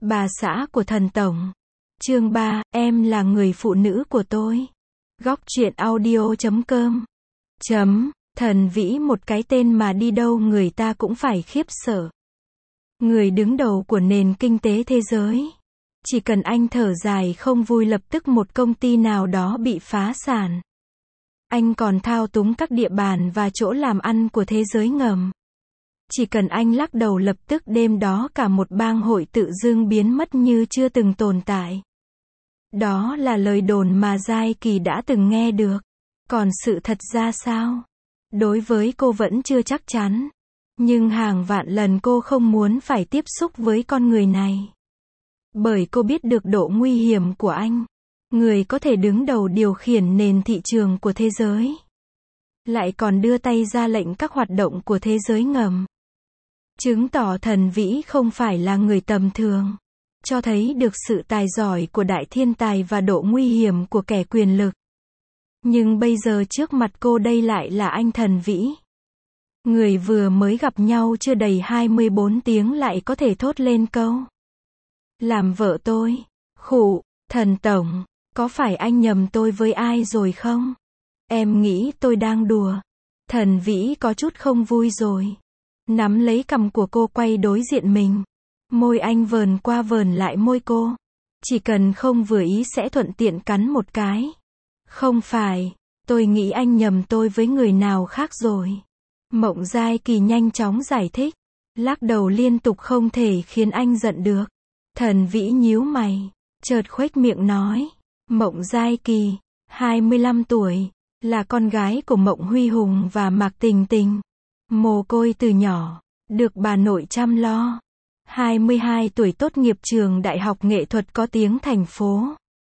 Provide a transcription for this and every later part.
Bà xã của thần tổng. Chương 3, em là người phụ nữ của tôi. Góc truyện audio.com. Thần Vĩ, một cái tên mà đi đâu người ta cũng phải khiếp sợ. Người đứng đầu của nền kinh tế thế giới. Chỉ cần anh thở dài không vui lập tức một công ty nào đó bị phá sản. Anh còn thao túng các địa bàn và chỗ làm ăn của thế giới ngầm. Chỉ cần anh lắc đầu lập tức đêm đó cả một bang hội tự dưng biến mất như chưa từng tồn tại. Đó là lời đồn mà Giai Kỳ đã từng nghe được. Còn sự thật ra sao? Đối với cô vẫn chưa chắc chắn. Nhưng hàng vạn lần cô không muốn phải tiếp xúc với con người này. Bởi cô biết được độ nguy hiểm của anh. Người có thể đứng đầu điều khiển nền thị trường của thế giới. Lại còn đưa tay ra lệnh các hoạt động của thế giới ngầm. Chứng tỏ Thần Vĩ không phải là người tầm thường. Cho thấy được sự tài giỏi của đại thiên tài và độ nguy hiểm của kẻ quyền lực. Nhưng bây giờ trước mặt cô đây lại là anh Thần Vĩ. Người vừa mới gặp nhau chưa đầy 24 tiếng lại có thể thốt lên câu. Làm vợ tôi. Khụ, thần tổng, có phải anh nhầm tôi với ai rồi không? Em nghĩ tôi đang đùa. Thần Vĩ có chút không vui rồi. Nắm lấy cằm của cô quay đối diện mình. Môi anh vờn qua vờn lại môi cô. Chỉ cần không vừa ý sẽ thuận tiện cắn một cái. Không phải, tôi nghĩ anh nhầm tôi với người nào khác rồi. Mộng Giai Kỳ nhanh chóng giải thích. Lắc đầu liên tục không thể khiến anh giận được. Thần Vĩ nhíu mày. Chợt khuếch miệng nói. Mộng Giai Kỳ, 25 tuổi, là con gái của Mộng Huy Hùng và Mạc Tình Tình. Mồ côi từ nhỏ, được bà nội chăm lo. 22 tuổi tốt nghiệp trường Đại học Nghệ thuật có tiếng thành phố.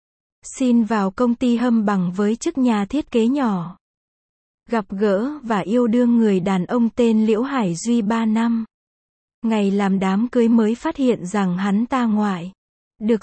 Xin vào công ty Hâm Bằng với chức nhà thiết kế nhỏ. Gặp gỡ và yêu đương người đàn ông tên Liễu Hải Duy 3 năm. Ngày làm đám cưới mới phát hiện rằng hắn ta ngoại. Được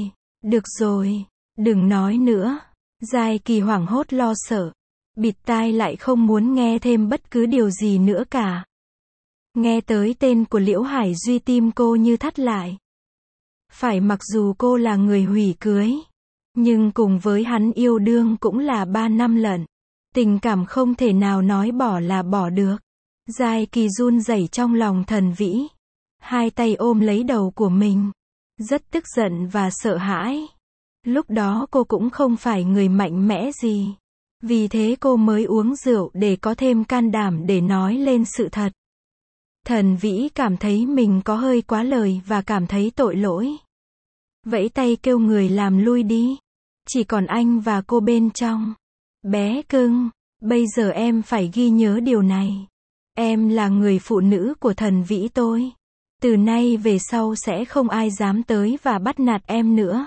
rồi, đừng nói nữa. Giai Kỳ hoảng hốt lo sợ. Bịt tai lại không muốn nghe thêm bất cứ điều gì nữa cả. Nghe tới tên của Liễu Hải Duy tim cô như thắt lại. Phải, mặc dù cô là người hủy cưới. Nhưng cùng với hắn yêu đương cũng là 3 năm lận. Tình cảm không thể nào nói bỏ là bỏ được. Giai Kỳ run rẩy trong lòng Thần Vĩ. Hai tay ôm lấy đầu của mình. Rất tức giận và sợ hãi. Lúc đó cô cũng không phải người mạnh mẽ gì. Vì thế cô mới uống rượu để có thêm can đảm để nói lên sự thật. Thần Vĩ cảm thấy mình có hơi quá lời và cảm thấy tội lỗi. Vẫy tay kêu người làm lui đi. Chỉ còn anh và cô bên trong. Bé cưng, bây giờ em phải ghi nhớ điều này. Em là người phụ nữ của Thần Vĩ tôi. Từ nay về sau sẽ không ai dám tới và bắt nạt em nữa.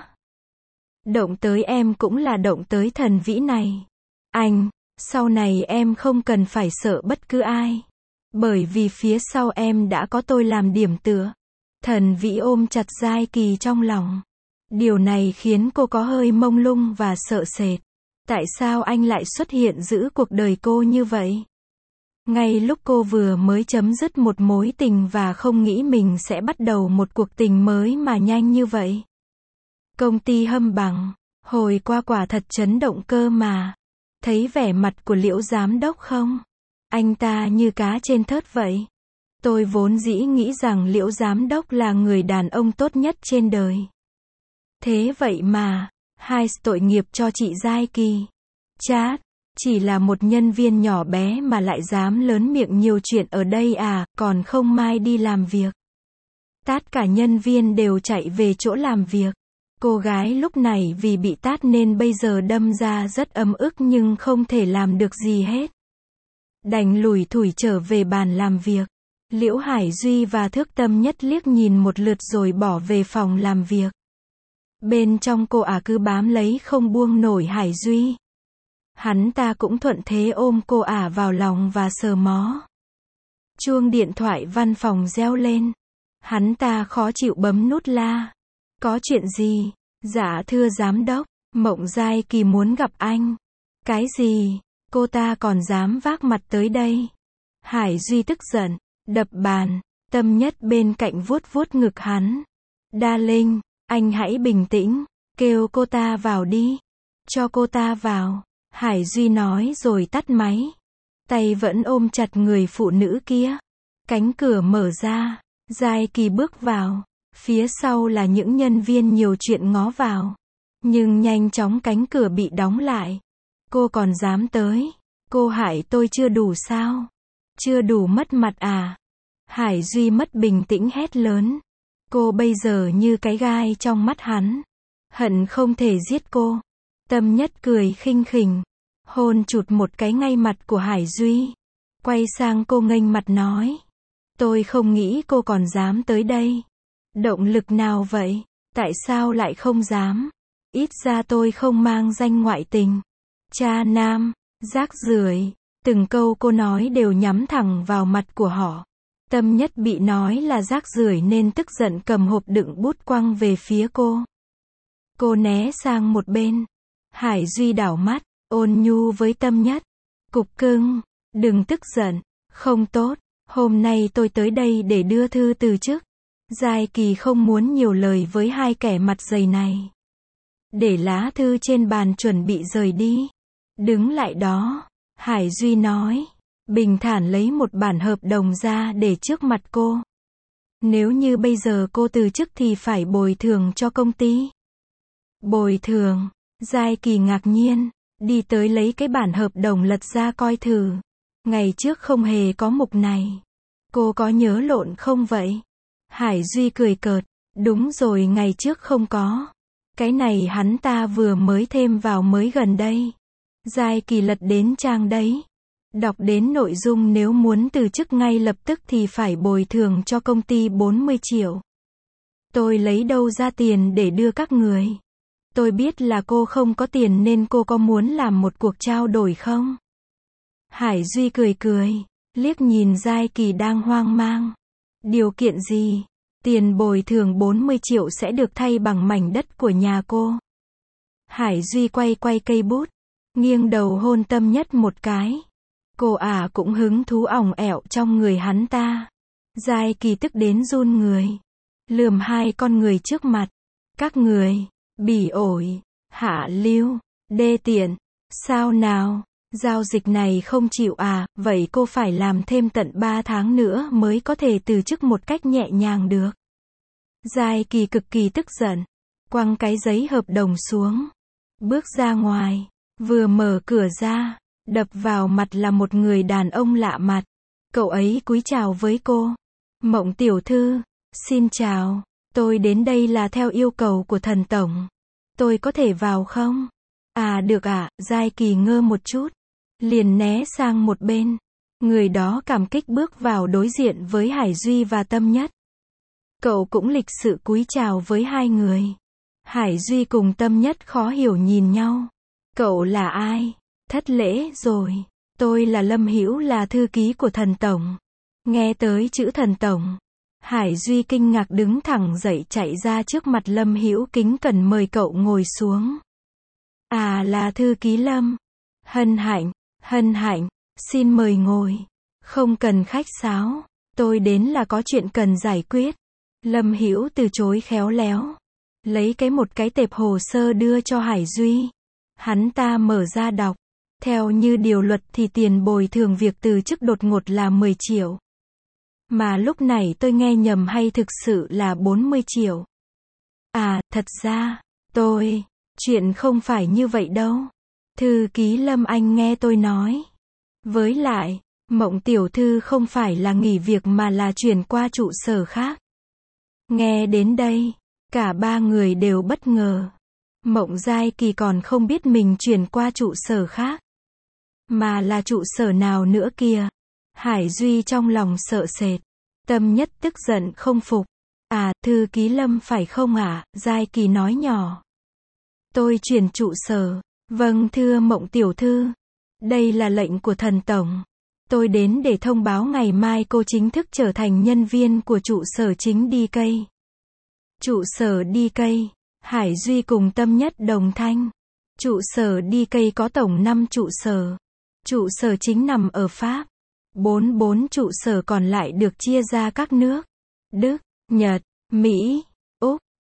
Động tới em cũng là động tới Thần Vĩ này. Anh, sau này em không cần phải sợ bất cứ ai. Bởi vì phía sau em đã có tôi làm điểm tựa. Thần Vĩ ôm chặt Giai Kỳ trong lòng. Điều này khiến cô có hơi mông lung và sợ sệt. Tại sao anh lại xuất hiện giữ cuộc đời cô như vậy? Ngay lúc cô vừa mới chấm dứt một mối tình và không nghĩ mình sẽ bắt đầu một cuộc tình mới mà nhanh như vậy. Công ty Hâm Bằng, hồi qua quả thật chấn động cơ mà. Thấy vẻ mặt của Liễu giám đốc không? Anh ta như cá trên thớt vậy. Tôi vốn dĩ nghĩ rằng Liễu giám đốc là người đàn ông tốt nhất trên đời. Thế vậy mà, hai tội nghiệp cho chị Giai Kỳ. Chát, chỉ là một nhân viên nhỏ bé mà lại dám lớn miệng nhiều chuyện ở đây à, còn không mai đi làm việc. Tát cả nhân viên đều chạy về chỗ làm việc. Cô gái lúc này vì bị tát nên bây giờ đâm ra rất ấm ức nhưng không thể làm được gì hết. Đành lủi thủi trở về bàn làm việc. Liễu Hải Duy và Thước Tâm Nhất liếc nhìn một lượt rồi bỏ về phòng làm việc. Bên trong cô cứ bám lấy không buông nổi Hải Duy. Hắn ta cũng thuận thế ôm cô vào lòng và sờ mó. Chuông điện thoại văn phòng reo lên. Hắn ta khó chịu bấm nút la. Có chuyện gì? Dạ thưa giám đốc, Mộng Giai Kỳ muốn gặp anh. Cái gì? Cô ta còn dám vác mặt tới đây. Hải Duy tức giận, đập bàn. Tâm Nhất bên cạnh vuốt vuốt ngực hắn. Darling, anh hãy bình tĩnh, kêu cô ta vào đi. Cho cô ta vào. Hải Duy nói rồi tắt máy. Tay vẫn ôm chặt người phụ nữ kia. Cánh cửa mở ra. Giai Kỳ bước vào. Phía sau là những nhân viên nhiều chuyện ngó vào. Nhưng nhanh chóng cánh cửa bị đóng lại. Cô còn dám tới. Cô hại tôi chưa đủ sao? Chưa đủ mất mặt à? Hải Duy mất bình tĩnh hét lớn. Cô bây giờ như cái gai trong mắt hắn. Hận không thể giết cô. Tâm Nhất cười khinh khỉnh. Hôn chụt một cái ngay mặt của Hải Duy. Quay sang cô nghênh mặt nói. Tôi không nghĩ cô còn dám tới đây. Động lực nào vậy? Tại sao lại không dám? Ít ra tôi không mang danh ngoại tình. Cha nam, rác rưởi. Từng câu cô nói đều nhắm thẳng vào mặt của họ. Tâm Nhất bị nói là rác rưởi nên tức giận cầm hộp đựng bút quăng về phía cô. Cô né sang một bên. Hải Duy đảo mắt, ôn nhu với Tâm Nhất. Cục cưng, đừng tức giận, không tốt. Hôm nay tôi tới đây để đưa thư từ chức. Giai Kỳ không muốn nhiều lời với hai kẻ mặt dày này. Để lá thư trên bàn chuẩn bị rời đi. Đứng lại đó, Hải Duy nói. Bình thản lấy một bản hợp đồng ra để trước mặt cô. Nếu như bây giờ cô từ chức thì phải bồi thường cho công ty. Bồi thường? Giai Kỳ ngạc nhiên, đi tới lấy cái bản hợp đồng lật ra coi thử. Ngày trước không hề có mục này. Cô có nhớ lộn không vậy? Hải Duy cười cợt, đúng rồi, ngày trước không có. Cái này hắn ta vừa mới thêm vào mới gần đây. Giai Kỳ lật đến trang đấy. Đọc đến nội dung nếu muốn từ chức ngay lập tức thì phải bồi thường cho công ty 40 triệu. Tôi lấy đâu ra tiền để đưa các người? Tôi biết là cô không có tiền nên cô có muốn làm một cuộc trao đổi không? Hải Duy cười cười, liếc nhìn Giai Kỳ đang hoang mang. Điều kiện gì? Tiền bồi thường 40 triệu sẽ được thay bằng mảnh đất của nhà cô. Hải Duy quay cây bút, nghiêng đầu hôn Tâm Nhất một cái. Cô cũng hứng thú ỏng ẻo trong người hắn ta. Giai Kỳ tức đến run người. Lườm hai con người trước mặt. Các người, bỉ ổi, hạ lưu, đê tiện. Sao nào? Giao dịch này không chịu vậy cô phải làm thêm tận 3 tháng nữa mới có thể từ chức một cách nhẹ nhàng được. Giai Kỳ cực kỳ tức giận. Quăng cái giấy hợp đồng xuống. Bước ra ngoài. Vừa mở cửa ra. Đập vào mặt là một người đàn ông lạ mặt. Cậu ấy cúi chào với cô. Mộng tiểu thư, xin chào. Tôi đến đây là theo yêu cầu của thần tổng. Tôi có thể vào không? Được ạ. Giai Kỳ ngơ một chút. Liền né sang một bên. Người đó cảm kích bước vào đối diện với Hải Duy và Tâm Nhất. Cậu cũng lịch sự cúi chào với hai người. Hải Duy cùng Tâm Nhất khó hiểu nhìn nhau. Cậu là ai? Thất lễ rồi. Tôi là Lâm Hữu, là thư ký của thần tổng. Nghe tới chữ thần tổng. Hải Duy kinh ngạc đứng thẳng dậy chạy ra trước mặt Lâm Hữu kính cẩn mời cậu ngồi xuống. Là thư ký Lâm. Hân hạnh, xin mời ngồi. Không cần khách sáo. Tôi đến là có chuyện cần giải quyết. Lâm Hữu từ chối khéo léo. Lấy một cái tệp hồ sơ đưa cho Hải Duy. Hắn ta mở ra đọc. Theo như điều luật thì tiền bồi thường việc từ chức đột ngột là 10 triệu. Mà lúc này tôi nghe nhầm hay thực sự là 40 triệu? Thật ra, chuyện không phải như vậy đâu. Thư ký Lâm, anh nghe tôi nói. Với lại, Mộng tiểu thư không phải là nghỉ việc mà là chuyển qua trụ sở khác. Nghe đến đây, cả ba người đều bất ngờ. Mộng Giai Kỳ còn không biết mình chuyển qua trụ sở khác. Mà là trụ sở nào nữa kìa? Hải Duy trong lòng sợ sệt. Tâm Nhất tức giận không phục. Thư ký Lâm phải không ạ? Giai Kỳ nói nhỏ. Tôi chuyển trụ sở. Vâng thưa Mộng tiểu thư. Đây là lệnh của thần tổng. Tôi đến để thông báo ngày mai cô chính thức trở thành nhân viên của trụ sở chính DK. Trụ sở DK. Hải Duy cùng Tâm Nhất đồng thanh. Trụ sở DK có tổng 5 trụ sở. Trụ sở chính nằm ở Pháp. 44 trụ sở còn lại được chia ra các nước. Đức, Nhật, Mỹ, Úc,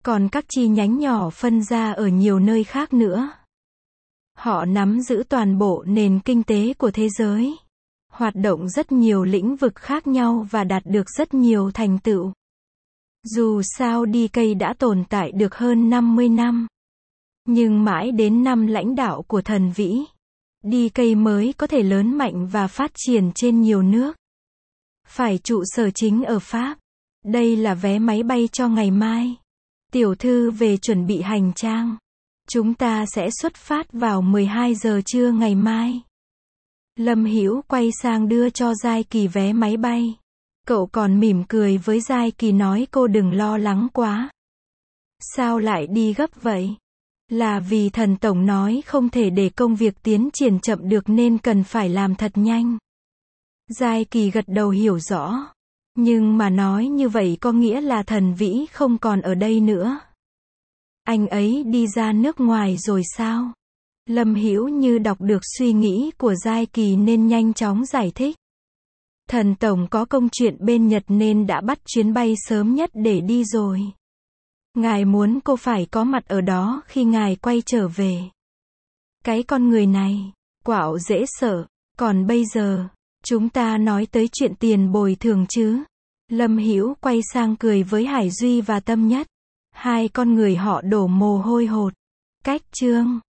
còn các chi nhánh nhỏ phân ra ở nhiều nơi khác nữa. Họ nắm giữ toàn bộ nền kinh tế của thế giới, hoạt động rất nhiều lĩnh vực khác nhau và đạt được rất nhiều thành tựu. Dù sao DK đã tồn tại được hơn 50 năm, nhưng mãi đến năm lãnh đạo của thần Vĩ, DK mới có thể lớn mạnh và phát triển trên nhiều nước. Phải trụ sở chính ở Pháp. Đây là vé máy bay cho ngày mai. Tiểu thư về chuẩn bị hành trang. Chúng ta sẽ xuất phát vào 12 giờ trưa ngày mai. Lâm Hữu quay sang đưa cho Giai Kỳ vé máy bay. Cậu còn mỉm cười với Giai Kỳ nói cô đừng lo lắng quá. Sao lại đi gấp vậy? Là vì thần tổng nói không thể để công việc tiến triển chậm được nên cần phải làm thật nhanh. Giai Kỳ gật đầu hiểu rõ. Nhưng mà nói như vậy có nghĩa là thần Vĩ không còn ở đây nữa. Anh ấy đi ra nước ngoài rồi sao? Lâm Hữu như đọc được suy nghĩ của Giai Kỳ nên nhanh chóng giải thích. Thần tổng có công chuyện bên Nhật nên đã bắt chuyến bay sớm nhất để đi rồi. Ngài muốn cô phải có mặt ở đó khi ngài quay trở về. Cái con người này, quạo dễ sợ. Còn bây giờ, chúng ta nói tới chuyện tiền bồi thường chứ. Lâm Hữu quay sang cười với Hải Duy và Tâm Nhất. Hai con người họ đổ mồ hôi hột. Cách chương